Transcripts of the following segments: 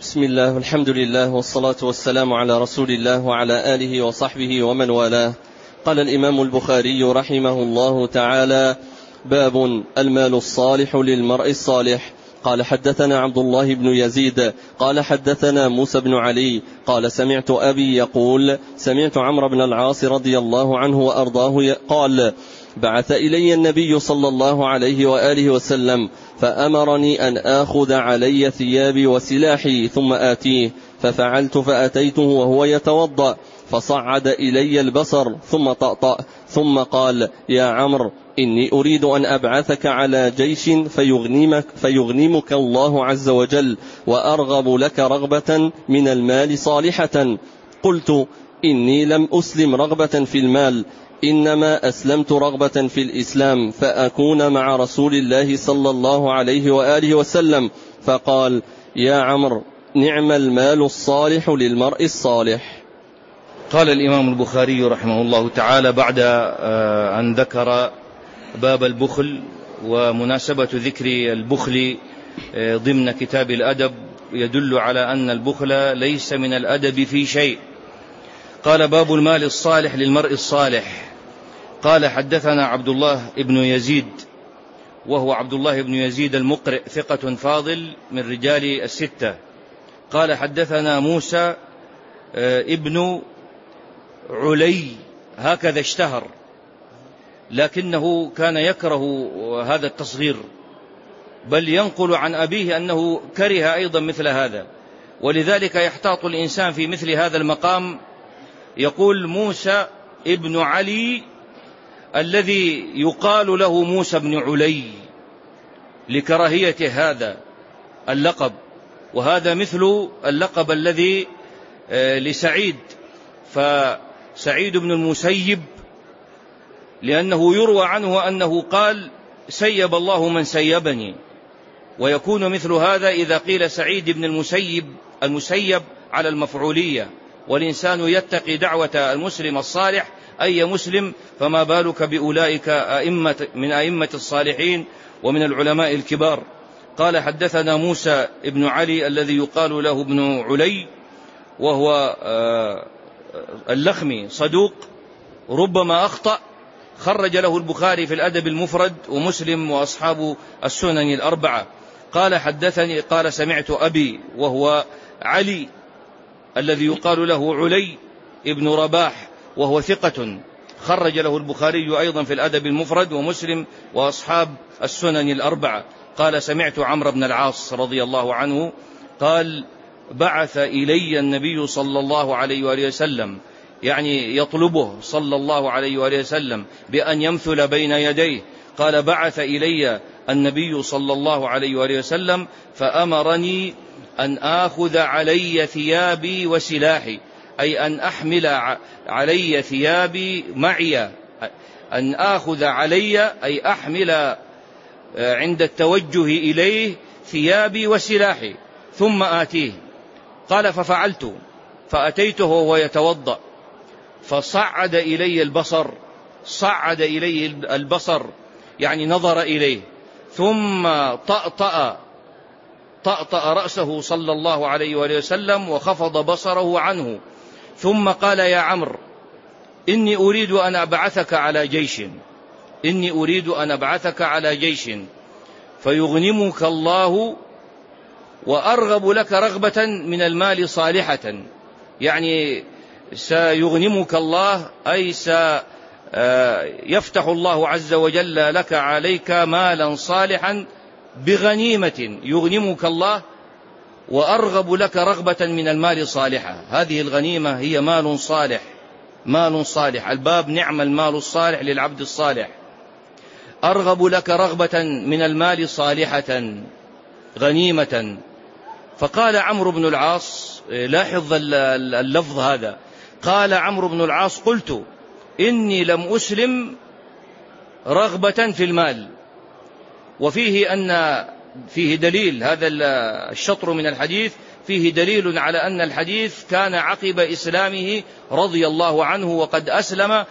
بسم الله والحمد لله والصلاة والسلام على رسول الله وعلى آله وصحبه ومن والاه. قال الإمام البخاري رحمه الله تعالى: باب المال الصالح للمرء الصالح. قال حدثنا عبد الله بن يزيد قال حدثنا موسى بن علي قال سمعت أبي يقول سمعت عمرو بن العاص رضي الله عنه وأرضاه قال: بعث إلي النبي صلى الله عليه وآله وسلم فأمرني أن آخذ علي ثيابي وسلاحي ثم آتيه، ففعلت فأتيته وهو يتوضأ فصعد إلي البصر ثم طأطأ ثم قال: يا عمرو إني أريد أن أبعثك على جيش فيغنمك الله عز وجل وأرغب لك رغبة من المال صالحة. قلت: إني لم أسلم رغبة في المال، إنما أسلمت رغبة في الإسلام فأكون مع رسول الله صلى الله عليه وآله وسلم. فقال: يا عمرو نعم المال الصالح للمرء الصالح. قال الإمام البخاري رحمه الله تعالى بعد أن ذكر باب البخل ومناسبة ذكر البخل ضمن كتاب الأدب يدل على أن البخل ليس من الأدب في شيء. قال: باب المال الصالح للمرء الصالح. قال: حدثنا عبد الله بن يزيد، وهو عبد الله بن يزيد المقرئ، ثقة فاضل من رجال الستة. قال: حدثنا موسى ابن علي، هكذا اشتهر، لكنه كان يكره هذا التصغير، بل ينقل عن أبيه أنه كره أيضا مثل هذا، ولذلك يحتاط الإنسان في مثل هذا المقام، يقول موسى ابن علي الذي يقال له موسى بن علي لكراهية هذا اللقب. وهذا مثل اللقب الذي لسعيد، فسعيد بن المسيب لأنه يروى عنه أنه قال: سيب الله من سيبني. ويكون مثل هذا إذا قيل سعيد بن المسيب على المفعولية، والإنسان يتقي دعوة المسلم الصالح أي مسلم، فما بالك بأولئك من أئمة الصالحين ومن العلماء الكبار. قال: حدثنا موسى ابن علي الذي يقال له ابن علي، وهو اللخمي، صدوق ربما أخطأ، خرج له البخاري في الأدب المفرد ومسلم وأصحاب السنن الأربعة. قال: حدثني، قال: سمعت أبي، وهو علي الذي يقال له علي ابن رباح، وهو ثقة، خرج له البخاري أيضا في الأدب المفرد ومسلم وأصحاب السنن الأربعة. قال: سمعت عمرو بن العاص رضي الله عنه قال: بعث إلي النبي صلى الله عليه وآله وسلم، يعني يطلبه صلى الله عليه وآله وسلم بأن يمثل بين يديه. قال: بعث إلي النبي صلى الله عليه وآله وسلم فأمرني أن آخذ علي ثيابي وسلاحي، أي أن أحمل علي ثيابي معي، أن آخذ علي أي أحمل عند التوجه إليه ثيابي وسلاحي ثم آتيه. قال: ففعلت فأتيته وهو يتوضأ فصعد إلي البصر، صعد إليه البصر يعني نظر إليه، ثم طأطأ رأسه صلى الله عليه وآله وسلم وخفض بصره عنه، ثم قال: يا عمرو إني أريد أن أبعثك على جيش، إني أريد أن أبعثك على جيش فيغنمك الله وأرغب لك رغبة من المال صالحة، يعني سيغنمك الله أي سيفتح الله عز وجل لك عليك مالا صالحا بغنيمة، يغنمك الله وأرغب لك رغبة من المال صالحة. هذه الغنيمة هي مال صالح، مال صالح، الباب نعم المال الصالح للعبد الصالح. أرغب لك رغبة من المال صالحة غنيمة. فقال عمرو بن العاص، لاحظ اللفظ هذا، قال عمرو بن العاص: قلت إني لم أسلم رغبة في المال. وفيه فيه دليل، هذا الشطر من الحديث فيه دليل على أن الحديث كان عقب إسلامه رضي الله عنه، وقد أسلم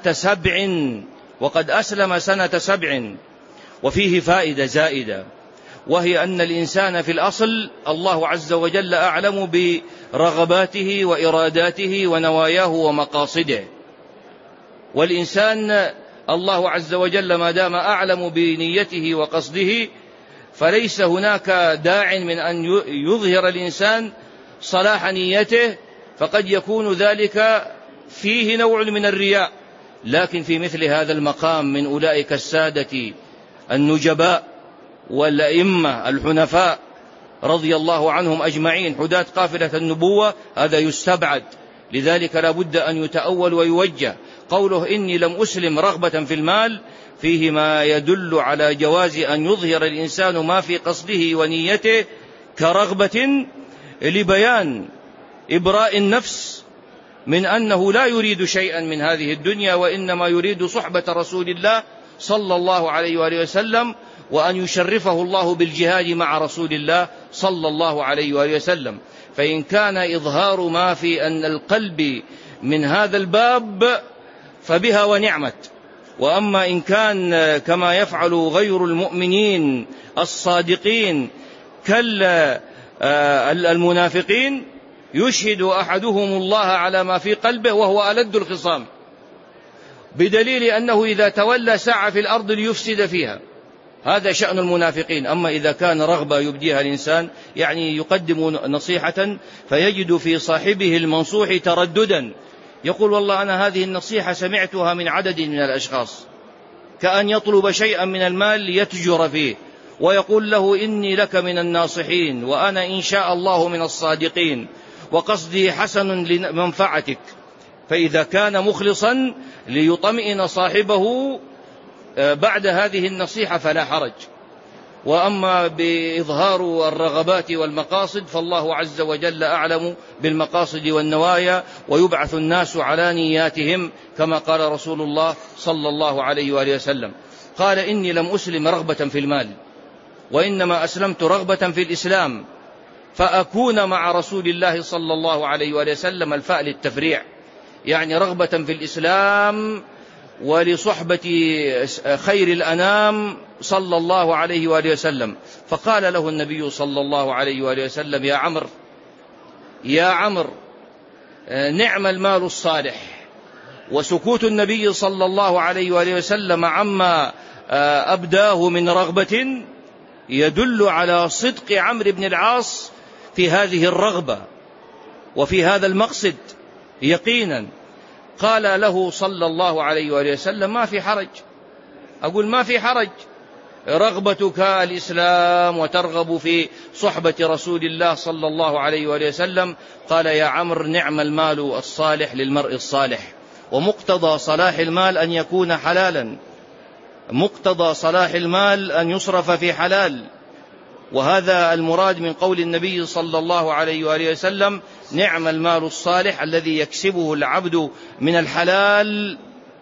سنة 7. وفيه فائدة زائدة، وهي أن الإنسان في الأصل الله عز وجل أعلم برغباته وإراداته ونواياه ومقاصده، والإنسان الله عز وجل ما دام أعلم بنيته وقصده فليس هناك داع من أن يظهر الإنسان صلاح نيته، فقد يكون ذلك فيه نوع من الرياء. لكن في مثل هذا المقام من أولئك السادة النجباء والأئمة الحنفاء رضي الله عنهم أجمعين حداة قافلة النبوة، هذا يستبعد. لذلك لا بد أن يتأول ويوجه. قوله إني لم أسلم رغبة في المال فيه ما يدل على جواز أن يظهر الإنسان ما في قصده ونيته كرغبة لبيان إبراء النفس من أنه لا يريد شيئا من هذه الدنيا، وإنما يريد صحبة رسول الله صلى الله عليه وآله وسلم، وأن يشرفه الله بالجهاد مع رسول الله صلى الله عليه وآله وسلم. فإن كان إظهار ما في أن القلب من هذا الباب فبها ونعمت. وأما إن كان كما يفعل غير المؤمنين الصادقين كالمنافقين يشهد أحدهم الله على ما في قلبه وهو ألد الخصام، بدليل أنه إذا تولى سعى في الأرض ليفسد فيها، هذا شأن المنافقين. أما إذا كان رغبة يبديها الإنسان، يعني يقدم نصيحة فيجد في صاحبه المنصوح ترددا، يقول والله أنا هذه النصيحة سمعتها من عدد من الأشخاص، كأن يطلب شيئا من المال ليتجر فيه، ويقول له إني لك من الناصحين وأنا إن شاء الله من الصادقين وقصدي حسن لمنفعتك. فإذا كان مخلصا ليطمئن صاحبه بعد هذه النصيحة فلا حرج. وأما بإظهار الرغبات والمقاصد فالله عز وجل أعلم بالمقاصد والنوايا، ويبعث الناس على نياتهم كما قال رسول الله صلى الله عليه وآله وسلم. قال إني لم أسلم رغبة في المال، وإنما أسلمت رغبة في الإسلام، فأكون مع رسول الله صلى الله عليه وآله وسلم، الفاء للتفريع، يعني رغبة في الإسلام ولصحبة خير الأنام صلى الله عليه وآله وسلم. فقال له النبي صلى الله عليه وآله وسلم يا عمرو نعم المال الصالح. وسكوت النبي صلى الله عليه وآله وسلم عما أبداه من رغبة يدل على صدق عمرو بن العاص في هذه الرغبة وفي هذا المقصد يقينا. قال له صلى الله عليه وآله وسلم ما في حرج، أقول ما في حرج، رغبتك الإسلام وترغب في صحبة رسول الله صلى الله عليه وآله وسلم. قال يا عمرو نعم المال الصالح للمرء الصالح. ومقتضى صلاح المال أن يكون حلالا، مقتضى صلاح المال أن يصرف في حلال، وهذا المراد من قول النبي صلى الله عليه وآله وسلم نعم المال الصالح الذي يكسبه العبد من الحلال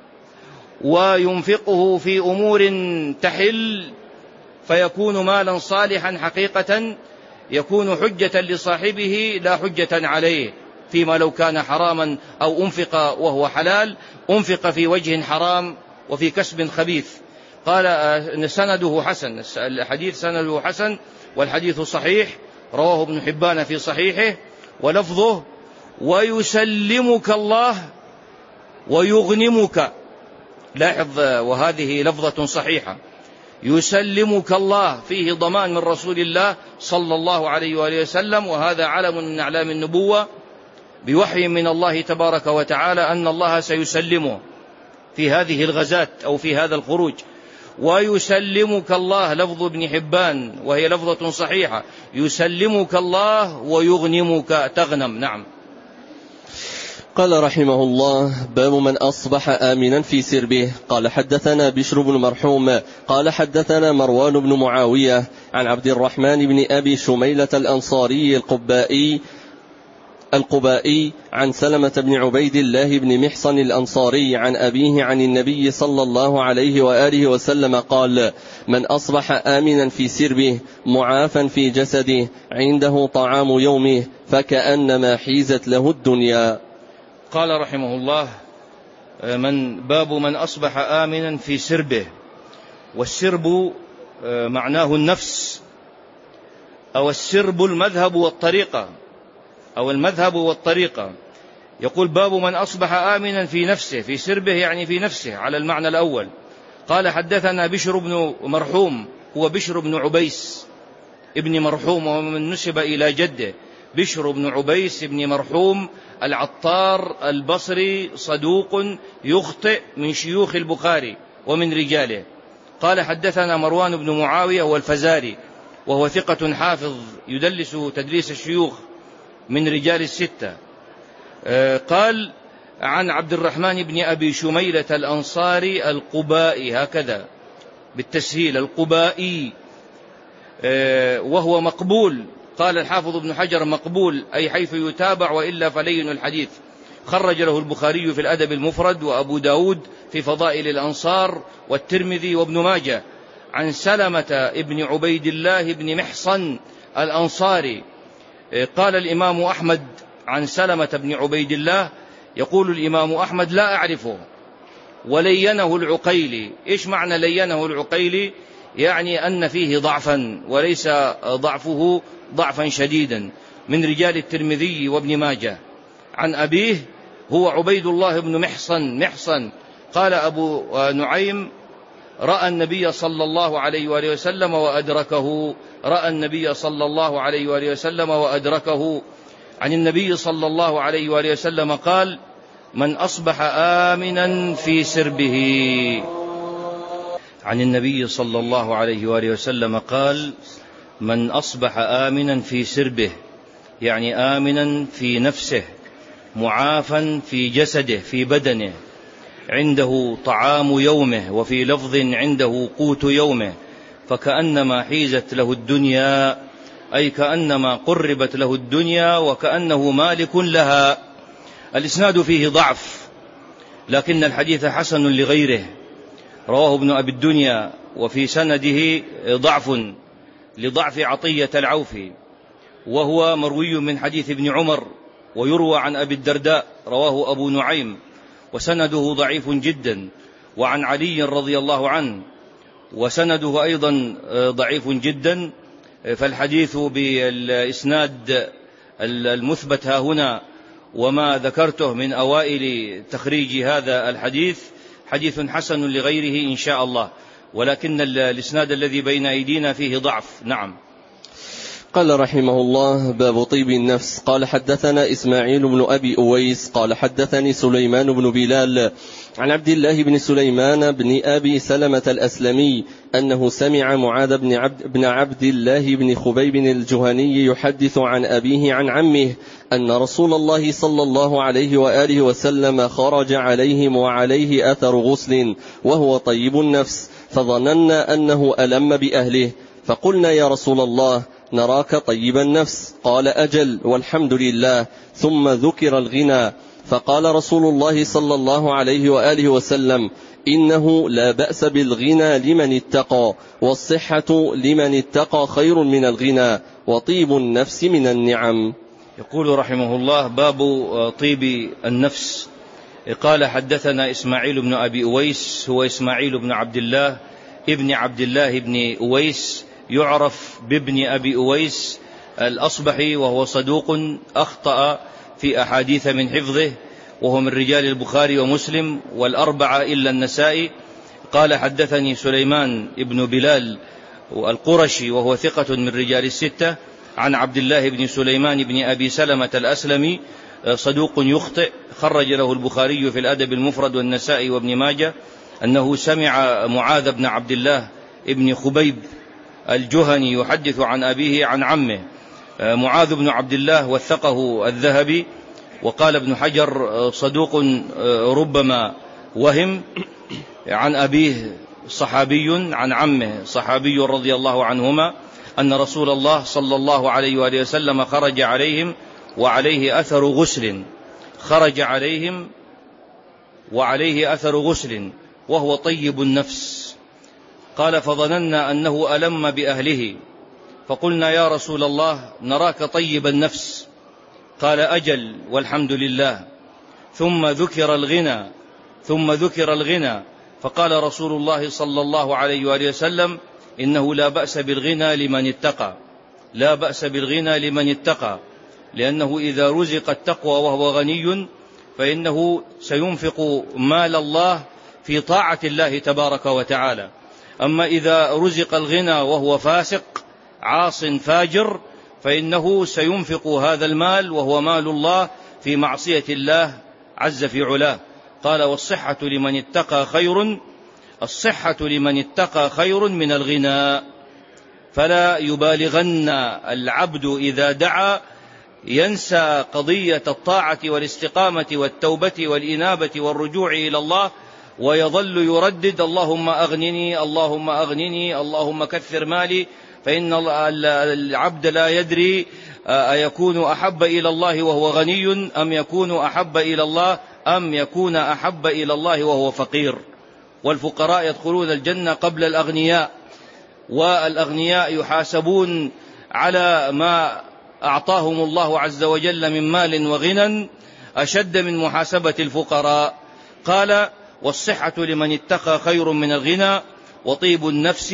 وينفقه في أمور تحل فيكون مالا صالحا حقيقة، يكون حجة لصاحبه لا حجة عليه، فيما لو كان حراما أو أنفق وهو حلال أنفق في وجه حرام وفي كسب خبيث. قال سنده حسن، الحديث سنده حسن والحديث صحيح، رواه ابن حبان في صحيحه، ولفظه ويسلمك الله ويغنمك. لاحظ وهذه لفظة صحيحة، يسلمك الله فيه ضمان من رسول الله صلى الله عليه وآله وسلم، وهذا علم من أعلام النبوة بوحي من الله تبارك وتعالى أن الله سيسلمه في هذه الغزاة أو في هذا الخروج. ويسلمك الله لفظ ابن حبان وهي لفظة صحيحة، يسلمك الله ويغنمك تغنم. نعم. قال رحمه الله باب من أصبح آمنا في سربه. قال حدثنا بشر بن مرحوم قال حدثنا مروان بن معاوية عن عبد الرحمن بن أبي شميلة الأنصاري القبائي عن سلمة بن عبيد الله بن محصن الأنصاري عن أبيه عن النبي صلى الله عليه وآله وسلم قال من أصبح آمنا في سربه معافا في جسده عنده طعام يومه فكأنما حيزت له الدنيا. قال رحمه الله باب من أصبح آمنا في سربه. والسرب معناه النفس أو السرب المذهب والطريقة، أو المذهب والطريقة. يقول: باب من أصبح آمنا في نفسه، في سربه يعني في نفسه على المعنى الأول. قال: حدثنا بشر بن مرحوم، هو بشر بن عبيس ابن مرحوم، ومن نسب إلى جده بشر بن عبيس ابن مرحوم العطار البصري، صدوق يخطئ، من شيوخ البخاري ومن رجاله. قال: حدثنا مروان بن معاوية والفزاري، وهو ثقة حافظ يدلس تدليس الشيوخ، من رجال الستة. قال: عن عبد الرحمن بن أبي شميلة الأنصاري القبائي، هكذا بالتسهيل، القبائي، وهو مقبول. قال الحافظ ابن حجر: مقبول أي حيث يتابع، وإلا فلين الحديث. خرج له البخاري في الأدب المفرد، وأبو داود في فضائل الأنصار، والترمذي وابن ماجه. عن سلمة ابن عبيد الله بن محصن الأنصاري. قال الإمام أحمد عن سلمة بن عبيد الله، يقول الإمام أحمد: لا أعرفه، ولينه العقيلي. إيش معنى لينه العقيلي؟ يعني أن فيه ضعفا، وليس ضعفه ضعفا شديدا، من رجال الترمذي وابن ماجه. عن أبيه هو عبيد الله بن محصن. قال أبو نعيم: رأى النبي صلى الله عليه وآله وسلم وأدركه، رأى النبي صلى الله عليه وآله وسلم وأدركه. عن النبي صلى الله عليه وآله وسلم قال: من أصبح آمنا في سربه. عن النبي صلى الله عليه وآله وسلم قال: من أصبح آمنا في سربه، يعني آمنا في نفسه، معافا في جسده، في بدنه، عنده طعام يومه، وفي لفظ عنده قوت يومه، فكأنما حيزت له الدنيا، أي كأنما قربت له الدنيا، وكأنه مالك لها. الإسناد فيه ضعف، لكن الحديث حسن لغيره، رواه ابن أبي الدنيا، وفي سنده ضعف لضعف عطية العوفي، وهو مروي من حديث ابن عمر، ويروى عن أبي الدرداء، رواه أبو نعيم، وسنده ضعيف جدا. وعن علي رضي الله عنه، وسنده أيضا ضعيف جدا. فالحديث بالإسناد المثبت ها هنا، وما ذكرته من أوائل تخريج هذا الحديث، حديث حسن لغيره إن شاء الله، ولكن الإسناد الذي بين أيدينا فيه ضعف. نعم. قال رحمه الله: باب طيب النفس. قال: حدثنا إسماعيل بن أبي أويس قال: حدثني سليمان بن بلال عن عبد الله بن سليمان بن أبي سلمة الأسلمي أنه سمع معاذ بن عبد الله بن خبيب الجهني يحدث عن أبيه عن عمه أن رسول الله صلى الله عليه وآله وسلم خرج عليهم وعليه أثر غسل وهو طيب النفس، فظننا أنه ألم بأهله، فقلنا: يا رسول الله، نراك طيب النفس. قال: أجل والحمد لله. ثم ذكر الغنى، فقال رسول الله صلى الله عليه وآله وسلم: إنه لا بأس بالغنى لمن اتقى، والصحة لمن اتقى خير من الغنى، وطيب النفس من النعم. يقول رحمه الله: باب طيب النفس. قال: حدثنا إسماعيل بن أبي أويس، هو إسماعيل بن عبد الله ابن عبد الله بن أويس، يعرف بابن أبي أويس الأصبحي، وهو صدوق أخطأ في أحاديث من حفظه، وهو من رجال البخاري ومسلم والأربعة إلا النسائي. قال: حدثني سليمان ابن بلال القرشي، وهو ثقة من رجال الستة، عن عبد الله بن سليمان بن أبي سلمة الأسلمي، صدوق يخطئ، خرج له البخاري في الأدب المفرد والنسائي وابن ماجه، أنه سمع معاذ بن عبد الله ابن خبيب الجهني يحدث عن أبيه عن عمه. معاذ بن عبد الله وثقه الذهبي، وقال ابن حجر: صدوق ربما وهم. عن أبيه صحابي، عن عمه صحابي رضي الله عنهما، أن رسول الله صلى الله عليه وآله وسلم خرج عليهم وعليه أثر غسل، خرج عليهم وعليه أثر غسل وهو طيب النفس. قال: فظننا أنه ألم بأهله، فقلنا: يا رسول الله، نراك طيب النفس. قال: أجل والحمد لله. ثم ذكر الغنى، فقال رسول الله صلى الله عليه وآله وسلم: إنه لا بأس بالغنى لمن اتقى، لا بأس بالغنى لمن اتقى، لأنه إذا رزق التقوى وهو غني فإنه سينفق مال الله في طاعة الله تبارك وتعالى. أما إذا رزق الغنى وهو فاسق عاص فاجر فإنه سينفق هذا المال وهو مال الله في معصية الله عز في علاه. قال والصحة لمن اتقى خير، الصحة لمن اتقى خير من الغنى. فلا يبالغن العبد إذا دعا ينسى قضية الطاعة والاستقامة والتوبة والإنابة والرجوع إلى الله، ويظل يردد اللهم أغنني اللهم أغنني اللهم كثر مالي، فإن العبد لا يدري أيكون أحب إلى الله وهو غني أم يكون أحب إلى الله أم يكون أحب إلى الله وهو فقير. والفقراء يدخلون الجنة قبل الأغنياء، والأغنياء يحاسبون على ما أعطاهم الله عز وجل من مال وغنى أشد من محاسبة الفقراء. قال والصحة لمن اتقى خير من الغنى، وطيب النفس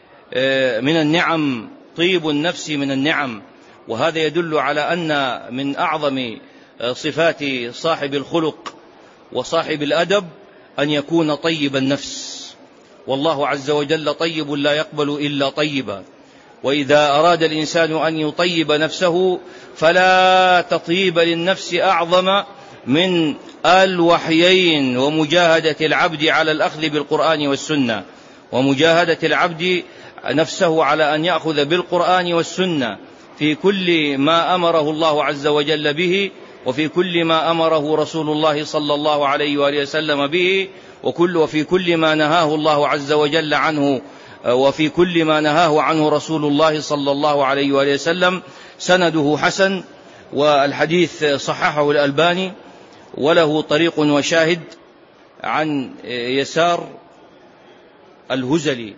من النعم، طيب النفس من النعم. وهذا يدل على أن من أعظم صفات صاحب الخلق وصاحب الأدب أن يكون طيب النفس، والله عز وجل طيب لا يقبل إلا طيبا. وإذا أراد الإنسان أن يطيب نفسه فلا تطيب للنفس أعظم من الوحيين ومجاهدة العبد على الأخذ بالقرآن والسنة، ومجاهدة العبد نفسه على أن يأخذ بالقرآن والسنة في كل ما أمره الله عز وجل به، وفي كل ما أمره رسول الله صلى الله عليه وآله وسلم به، وفي كل ما نهاه الله عز وجل عنه، وفي كل ما نهاه عنه رسول الله صلى الله عليه وآله وسلم. سنده حسن، والحديث صححه الألباني، وله طريق وشاهد عن يسار الهزلي.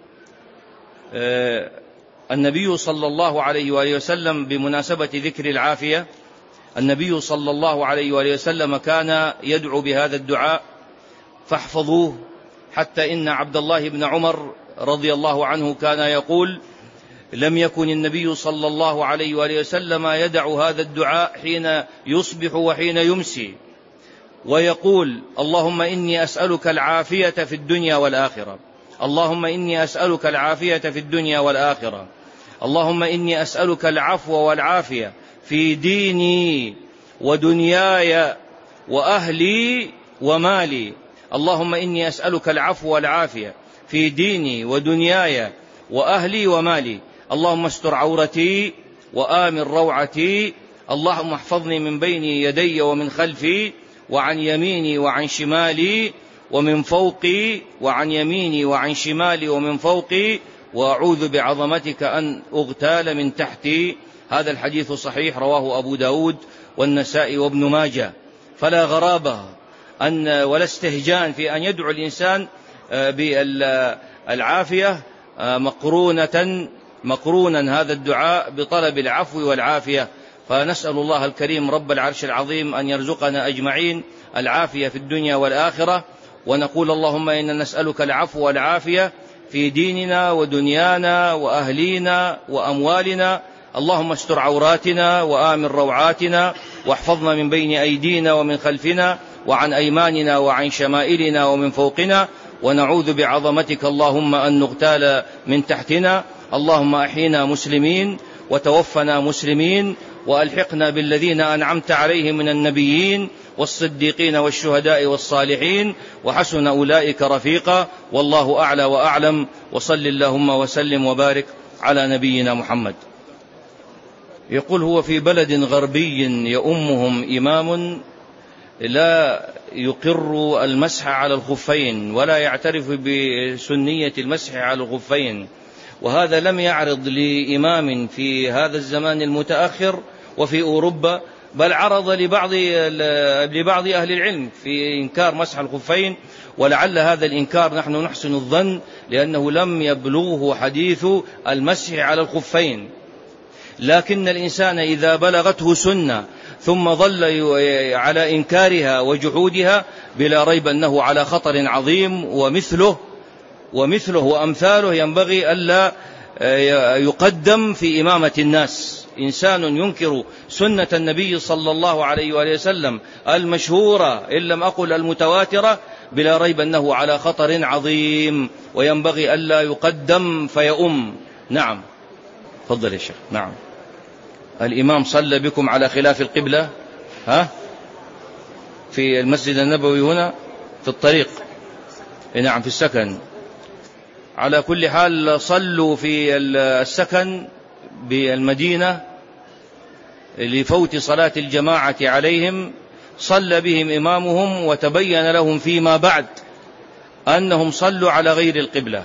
النبي صلى الله عليه وآله وسلم بمناسبة ذكر العافية، النبي صلى الله عليه وآله وسلم كان يدعو بهذا الدعاء فاحفظوه، حتى إن عبد الله بن عمر رضي الله عنه كان يقول لم يكن النبي صلى الله عليه وآله وسلم يدع هذا الدعاء حين يصبح وحين يمسي، ويقول اللهم إني أسألك العافية في الدنيا والآخرة، اللهم إني أسألك العافية في الدنيا والآخرة، اللهم إني أسألك العفو والعافية في ديني ودنياي وأهلي ومالي، اللهم إني أسألك العفو والعافية في ديني ودنياي وأهلي ومالي، اللهم استر عورتي وآمن روعتي، اللهم احفظني من بين يدي ومن خلفي وعن يميني وعن شمالي ومن فوقي، وعن يميني وعن شمالي ومن فوقي، وأعوذ بعظمتك أن أغتال من تحتي. هذا الحديث صحيح، رواه أبو داود والنسائي وابن ماجه. فلا غرابة ولا استهجان في أن يدعو الإنسان بالعافية، مقرونا هذا الدعاء بطلب العفو والعافية. فنسأل الله الكريم رب العرش العظيم أن يرزقنا أجمعين العافية في الدنيا والآخرة، ونقول اللهم إنا نسألك العفو والعافية في ديننا ودنيانا وأهلينا وأموالنا، اللهم استر عوراتنا وآمن روعاتنا، واحفظنا من بين أيدينا ومن خلفنا وعن أيماننا وعن شمائلنا ومن فوقنا، ونعوذ بعظمتك اللهم أن نغتال من تحتنا. اللهم أحينا مسلمين وتوفنا مسلمين، وألحقنا بالذين أنعمت عليهم من النبيين والصديقين والشهداء والصالحين، وحسن أولئك رفيقا، والله أعلى وأعلم. وصل اللهم وسلم وبارك على نبينا محمد. يقول هو في بلد غربي يؤمهم إمام لا يقر المسح على الخفين ولا يعترف بسنية المسح على الخفين، وهذا لم يعرض لإمام في هذا الزمان المتأخر وفي أوروبا، بل عرض لبعض أهل العلم في إنكار مسح الخفين، ولعل هذا الإنكار نحن نحسن الظن لأنه لم يبلغه حديث المسح على الخفين. لكن الإنسان إذا بلغته سنة ثم ظل على إنكارها وجحودها بلا ريب أنه على خطر عظيم، ومثله وأمثاله ينبغي ألا يقدم في إمامة الناس. إنسان ينكر سنة النبي صلى الله عليه وآله وسلم المشهورة إن لم أقل المتواترة، بلا ريب أنه على خطر عظيم، وينبغي ألا يقدم فيؤم. نعم، تفضل يا شيخ. نعم، الإمام صلى بكم على خلاف القبلة في المسجد النبوي هنا في الطريق، نعم في السكن. على كل حال صلوا في السكن بالمدينة لفوت صلاة الجماعة عليهم، صلى بهم إمامهم وتبين لهم فيما بعد أنهم صلوا على غير القبلة،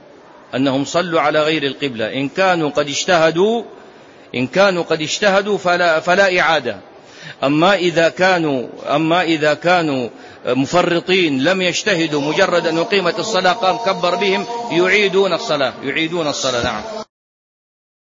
إن كانوا قد اجتهدوا فلا إعادة. أما إذا كانوا مفرطين لم يجتهدوا، مجرد أن أقيمت الصلاة قام كبر بهم، يعيدون الصلاة. نعم.